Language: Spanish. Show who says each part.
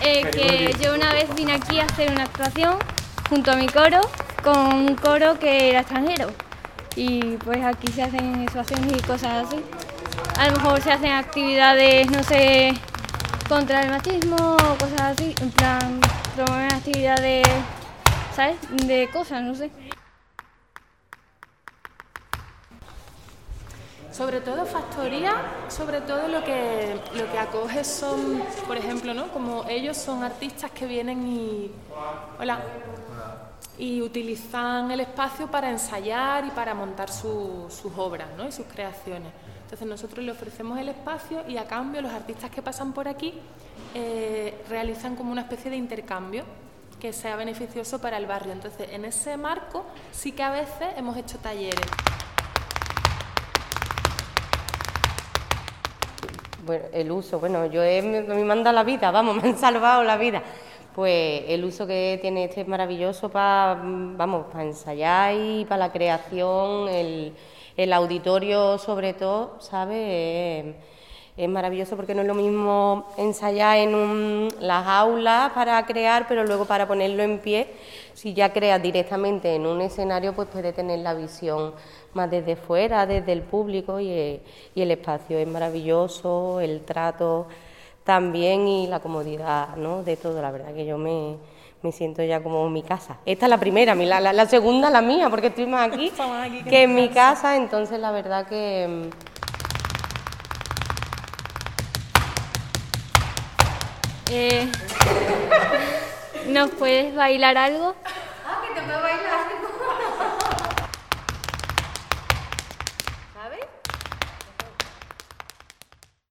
Speaker 1: Que yo una vez vine aquí a hacer una actuación junto a mi coro, con un coro que era extranjero. Y pues aquí se hacen exposiciones y cosas así. A lo mejor se hacen actividades, no sé, contra el machismo o cosas así. En plan, promover actividades, ¿sabes? De cosas, no sé.
Speaker 2: Sobre todo Factoría, sobre todo lo que acoge son, por ejemplo, ¿no? Como ellos son artistas que vienen y utilizan el espacio para ensayar y para montar sus obras, ¿no? Y sus creaciones. Entonces nosotros le ofrecemos el espacio y a cambio los artistas que pasan por aquí realizan como una especie de intercambio que sea beneficioso para el barrio. Entonces en ese marco sí que a veces hemos hecho talleres.
Speaker 3: Bueno, el uso, a mí me han dado la vida, vamos, me han salvado la vida. Pues el uso que tiene este es maravilloso para ensayar y para la creación, el auditorio sobre todo, ¿sabes? Es maravilloso porque no es lo mismo ensayar en las aulas para crear, pero luego para ponerlo en pie, si ya creas directamente en un escenario, pues puede tener la visión más desde fuera, desde el público y el espacio es maravilloso, el trato también y la comodidad, ¿no? De todo, la verdad que yo me siento ya como en mi casa. Esta es la primera, la segunda la mía, porque estoy más aquí que en mi casa, entonces la verdad que...
Speaker 1: ¿Nos puedes bailar algo?
Speaker 3: Ah, que te puedo bailar.